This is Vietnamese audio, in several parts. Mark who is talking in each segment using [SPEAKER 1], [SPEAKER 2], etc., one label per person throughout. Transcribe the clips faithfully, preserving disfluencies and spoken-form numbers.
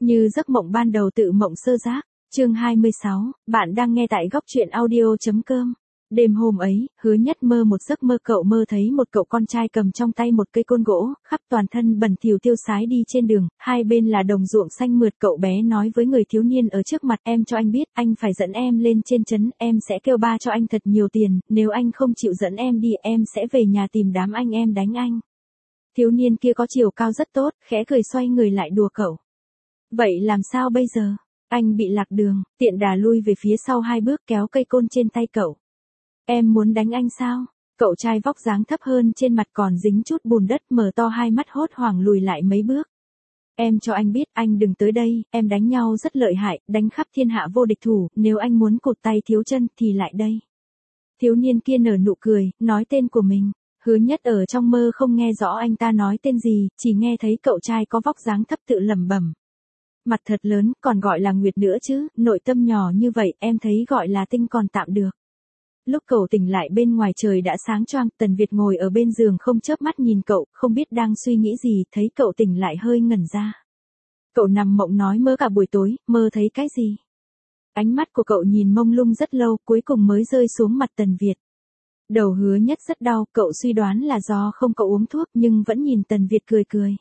[SPEAKER 1] Như giấc mộng ban đầu tự mộng sơ giác, chương hai mươi sáu, bạn đang nghe tại góc truyện audio.com. Đêm hôm ấy, Hứa Nhất mơ một giấc mơ cậu mơ thấy một cậu con trai cầm trong tay một cây côn gỗ, khắp toàn thân bẩn thỉu tiêu sái đi trên đường, hai bên là đồng ruộng xanh mượt. Cậu bé nói với người thiếu niên ở trước mặt, em cho anh biết, anh phải dẫn em lên trên trấn, em sẽ kêu ba cho anh thật nhiều tiền, nếu anh không chịu dẫn em đi em sẽ về nhà tìm đám anh em đánh anh. Thiếu niên kia có chiều cao rất tốt, khẽ cười xoay người lại đùa cậu. Vậy làm sao bây giờ? Anh bị lạc đường, tiện đà lui về phía sau hai bước kéo cây côn trên tay cậu. Em muốn đánh anh sao? Cậu trai vóc dáng thấp hơn trên mặt còn dính chút bùn đất mở to hai mắt hốt hoảng lùi lại mấy bước. Em cho anh biết anh đừng tới đây, em đánh nhau rất lợi hại, đánh khắp thiên hạ vô địch thủ, nếu anh muốn cụt tay thiếu chân thì lại đây. Thiếu niên kia nở nụ cười, nói tên của mình. Hứa Nhất ở trong mơ không nghe rõ anh ta nói tên gì, chỉ nghe thấy cậu trai có vóc dáng thấp tự lẩm bẩm. Mặt thật lớn, còn gọi là Nguyệt nữa chứ, nội tâm nhỏ như vậy, em thấy gọi là Tinh còn tạm được. Lúc cậu tỉnh lại bên ngoài trời đã sáng choang, Tần Việt ngồi ở bên giường không chớp mắt nhìn cậu, không biết đang suy nghĩ gì, thấy cậu tỉnh lại hơi ngẩn ra. Cậu nằm mộng nói mơ cả buổi tối, mơ thấy cái gì? Ánh mắt của cậu nhìn mông lung rất lâu, cuối cùng mới rơi xuống mặt Tần Việt. Đầu Hứa Nhất rất đau, cậu suy đoán là do không cậu uống thuốc nhưng vẫn nhìn Tần Việt cười cười.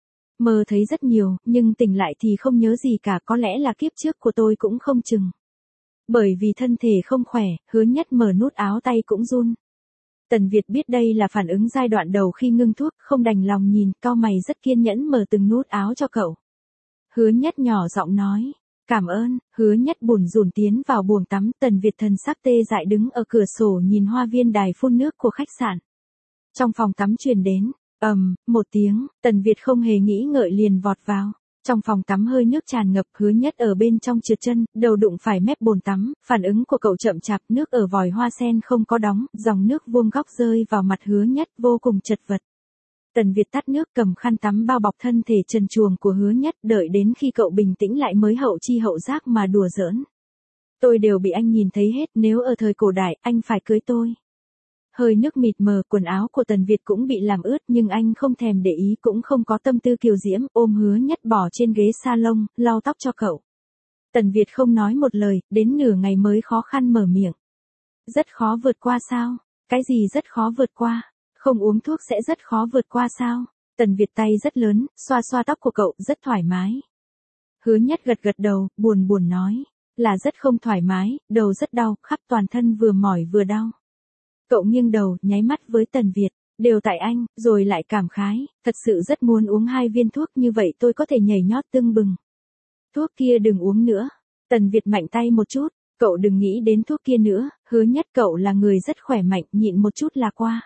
[SPEAKER 1] Mơ thấy rất nhiều, nhưng tỉnh lại thì không nhớ gì cả, có lẽ là kiếp trước của tôi cũng không chừng. Bởi vì thân thể không khỏe, Hứa Nhất mở nút áo tay cũng run. Tần Việt biết đây là phản ứng giai đoạn đầu khi ngưng thuốc, không đành lòng nhìn, cau mày rất kiên nhẫn mở từng nút áo cho cậu. Hứa Nhất nhỏ giọng nói, cảm ơn. Hứa Nhất bủn rủn tiến vào buồng tắm, Tần Việt thần sắc tê dại đứng ở cửa sổ nhìn hoa viên đài phun nước của khách sạn. Trong phòng tắm truyền đến, ầm, um, một tiếng, Tần Việt không hề nghĩ ngợi liền vọt vào. Trong phòng tắm hơi nước tràn ngập, Hứa Nhất ở bên trong trượt chân, đầu đụng phải mép bồn tắm, phản ứng của cậu chậm chạp, nước ở vòi hoa sen không có đóng, dòng nước vuông góc rơi vào mặt Hứa Nhất vô cùng chật vật. Tần Việt tắt nước cầm khăn tắm bao bọc thân thể trần truồng của Hứa Nhất, đợi đến khi cậu bình tĩnh lại mới hậu chi hậu giác mà đùa giỡn. Tôi đều bị anh nhìn thấy hết, nếu ở thời cổ đại, anh phải cưới tôi. Hơi nước mịt mờ, quần áo của Tần Việt cũng bị làm ướt nhưng anh không thèm để ý, cũng không có tâm tư kiều diễm, ôm Hứa Nhất bỏ trên ghế salon, lau tóc cho cậu. Tần Việt không nói một lời, đến nửa ngày mới khó khăn mở miệng. Rất khó vượt qua sao? Cái gì rất khó vượt qua? Không uống thuốc sẽ rất khó vượt qua sao? Tần Việt tay rất lớn, xoa xoa tóc của cậu, rất thoải mái. Hứa Nhất gật gật đầu, buồn buồn nói, là rất không thoải mái, đầu rất đau, khắp toàn thân vừa mỏi vừa đau. Cậu nghiêng đầu, nháy mắt với Tần Việt, đều tại anh, rồi lại cảm khái, thật sự rất muốn uống hai viên thuốc như vậy tôi có thể nhảy nhót tưng bừng. Thuốc kia đừng uống nữa. Tần Việt mạnh tay một chút, cậu đừng nghĩ đến thuốc kia nữa, Hứa Nhất cậu là người rất khỏe mạnh, nhịn một chút là qua.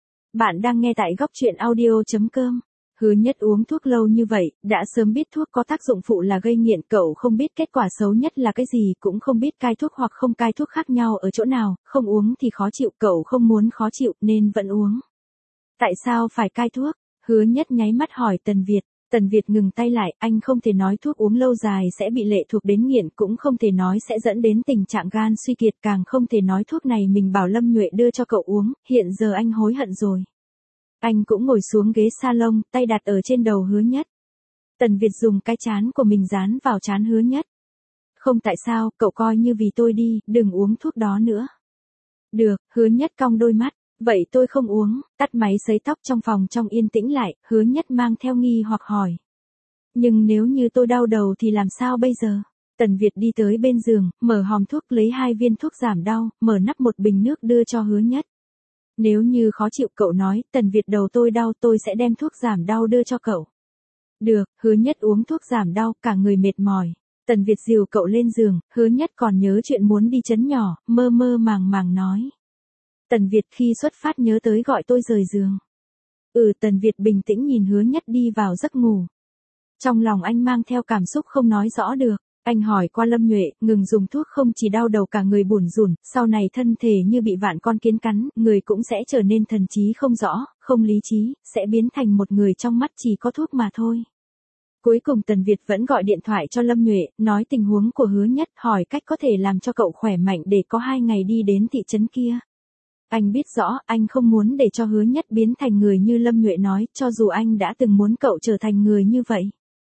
[SPEAKER 1] Bạn đang nghe tại góc truyện audio.com. Hứa Nhất uống thuốc lâu như vậy, đã sớm biết thuốc có tác dụng phụ là gây nghiện, cậu không biết kết quả xấu nhất là cái gì, cũng không biết cai thuốc hoặc không cai thuốc khác nhau ở chỗ nào, không uống thì khó chịu, cậu không muốn khó chịu nên vẫn uống. Tại sao phải cai thuốc? Hứa Nhất nháy mắt hỏi Tần Việt. Tần Việt ngừng tay lại, anh không thể nói thuốc uống lâu dài sẽ bị lệ thuộc đến nghiện, cũng không thể nói sẽ dẫn đến tình trạng gan suy kiệt, càng không thể nói thuốc này mình bảo Lâm Nhuệ đưa cho cậu uống, hiện giờ anh hối hận rồi. Anh cũng ngồi xuống ghế salon, tay đặt ở trên đầu Hứa Nhất. Tần Việt dùng cái trán của mình dán vào trán Hứa Nhất. Không tại sao, cậu coi như vì tôi đi, đừng uống thuốc đó nữa. Được, Hứa Nhất cong đôi mắt, vậy tôi không uống. Tắt máy sấy tóc trong phòng trong yên tĩnh lại, Hứa Nhất mang theo nghi hoặc hỏi. Nhưng nếu như tôi đau đầu thì làm sao bây giờ? Tần Việt đi tới bên giường, mở hòm thuốc lấy hai viên thuốc giảm đau, mở nắp một bình nước đưa cho Hứa Nhất. Nếu như khó chịu cậu nói, Tần Việt đầu tôi đau tôi sẽ đem thuốc giảm đau đưa cho cậu. Được, Hứa Nhất uống thuốc giảm đau, cả người mệt mỏi. Tần Việt dìu cậu lên giường, Hứa Nhất còn nhớ chuyện muốn đi trấn nhỏ, mơ mơ màng màng nói. Tần Việt khi xuất phát nhớ tới gọi tôi rời giường. Ừ, Tần Việt bình tĩnh nhìn Hứa Nhất đi vào giấc ngủ. Trong lòng anh mang theo cảm xúc không nói rõ được. Anh hỏi qua Lâm Nhuệ, ngừng dùng thuốc không chỉ đau đầu cả người bủn rủn, sau này thân thể như bị vạn con kiến cắn, người cũng sẽ trở nên thần trí không rõ, không lý trí, sẽ biến thành một người trong mắt chỉ có thuốc mà thôi. Cuối cùng Tần Việt vẫn gọi điện thoại cho Lâm Nhuệ, nói tình huống của Hứa Nhất, hỏi cách có thể làm cho cậu khỏe mạnh để có hai ngày đi đến thị trấn kia. Anh biết rõ, anh không muốn để cho Hứa Nhất biến thành người như Lâm Nhuệ nói, cho dù anh đã từng muốn cậu trở thành người như vậy.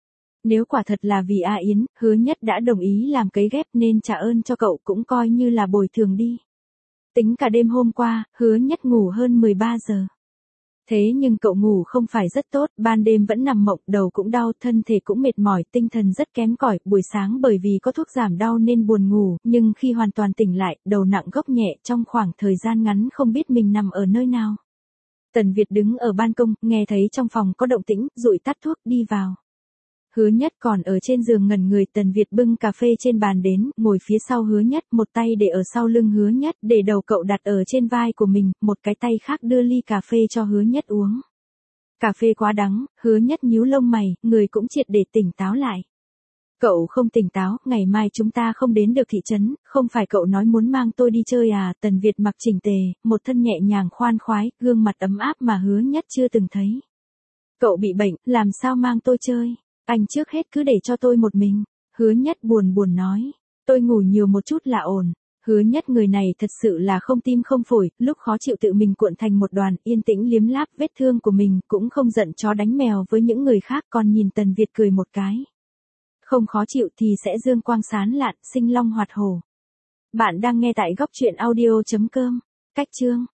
[SPEAKER 1] Nếu quả thật là vì A Yến, Hứa Nhất đã đồng ý làm cấy ghép nên trả ơn cho cậu cũng coi như là bồi thường đi. Tính cả đêm hôm qua, Hứa Nhất ngủ hơn mười ba giờ. Thế nhưng cậu ngủ không phải rất tốt, ban đêm vẫn nằm mộng, đầu cũng đau, thân thể cũng mệt mỏi, tinh thần rất kém cỏi, buổi sáng bởi vì có thuốc giảm đau nên buồn ngủ, nhưng khi hoàn toàn tỉnh lại, đầu nặng gốc nhẹ, trong khoảng thời gian ngắn không biết mình nằm ở nơi nào. Tần Việt đứng ở ban công, nghe thấy trong phòng có động tĩnh, dụi tắt thuốc, đi vào. Hứa Nhất còn ở trên giường ngẩn người, Tần Việt bưng cà phê trên bàn đến, ngồi phía sau Hứa Nhất, một tay để ở sau lưng Hứa Nhất, để đầu cậu đặt ở trên vai của mình, một cái tay khác đưa ly cà phê cho Hứa Nhất uống. Cà phê quá đắng, Hứa Nhất nhíu lông mày, người cũng triệt để tỉnh táo lại. Cậu không tỉnh táo, ngày mai chúng ta không đến được thị trấn, không phải cậu nói muốn mang tôi đi chơi à? Tần Việt mặc chỉnh tề, một thân nhẹ nhàng khoan khoái, gương mặt ấm áp mà Hứa Nhất chưa từng thấy. Cậu bị bệnh, làm sao mang tôi chơi? Anh trước hết cứ để cho tôi một mình. Hứa Nhất buồn buồn nói. Tôi ngủ nhiều một chút là ổn. Hứa Nhất người này thật sự là không tim không phổi, lúc khó chịu tự mình cuộn thành một đoàn, yên tĩnh liếm láp vết thương của mình, cũng không giận chó đánh mèo với những người khác, còn nhìn Tần Việt cười một cái. Không khó chịu thì sẽ dương quang sán lạn, sinh long hoạt hổ. Bạn đang nghe tại góc truyện audio chấm com. Cách chương